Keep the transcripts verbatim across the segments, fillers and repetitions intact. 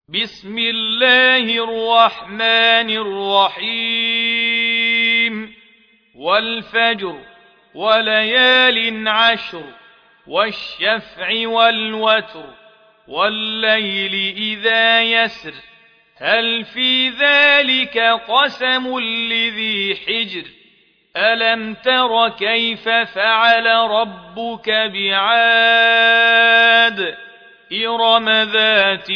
بسم الله الرحمن الرحيم والفجر وليال عشر والشفع والوتر والليل إذا يسر هل في ذلك قسم لذي حجر ألم تر كيف فعل ربك بعاد إرم ذات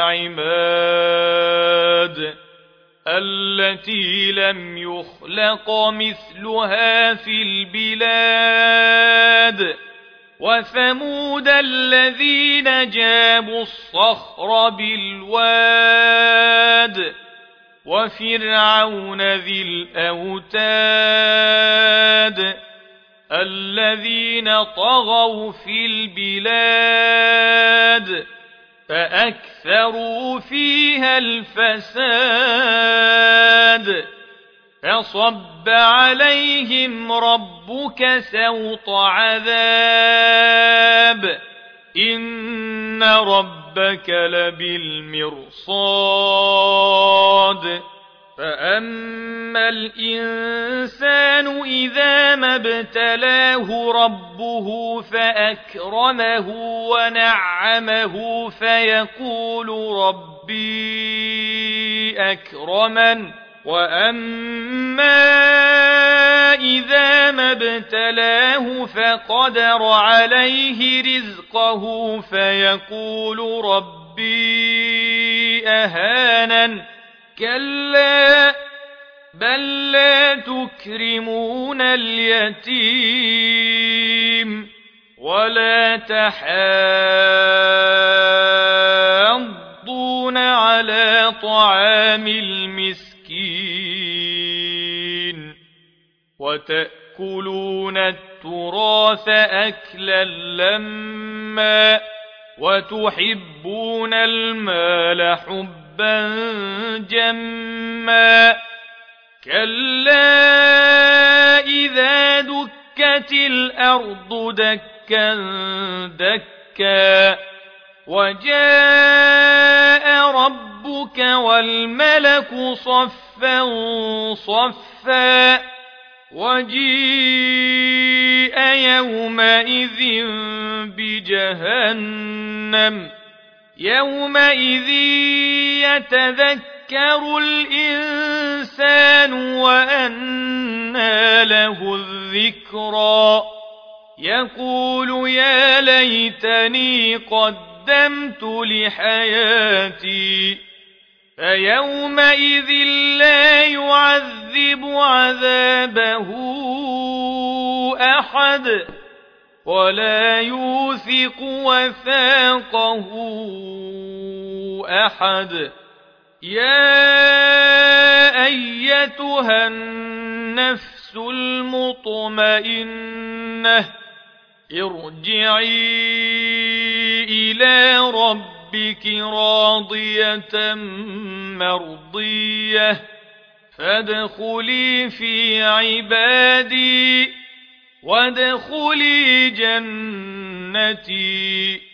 العماد التي لم يخلق مثلها في البلاد وثمود الذين جابوا الصخر بالواد وفرعون ذي الأوتاد الذين طغوا في البلاد فأكثروا فيها الفساد فصب عليهم ربك سوط عذاب إن ربك لبالمرصاد فأما الإنسان إذا ما ابتلاه ربه فأكرمه ونعمه فيقول ربي أكرمن وأما إذا ما ابتلاه فقدر عليه رزقه فيقول ربي أهانن كلا بل لا تكرمون اليتيم ولا تحاضون على طعام المسكين وتأكلون التراث أكلا لما وتحبون المال حبا جما كلا إذا دكت الأرض دكا دكا وجاء ربك والملك صفا صفا وجيء يومئذ بجهنم يومئذ يتذكر الإنسان وأنى له الذكرى يقول يا ليتني قدمت لحياتي فيومئذ لا يعذب عذابه أحد ولا يوثق وثاقه أحد يا أيتها النفس المطمئنة ارجعي إلى ربك راضية مرضية فادخلي في عبادي وادخلي جنتي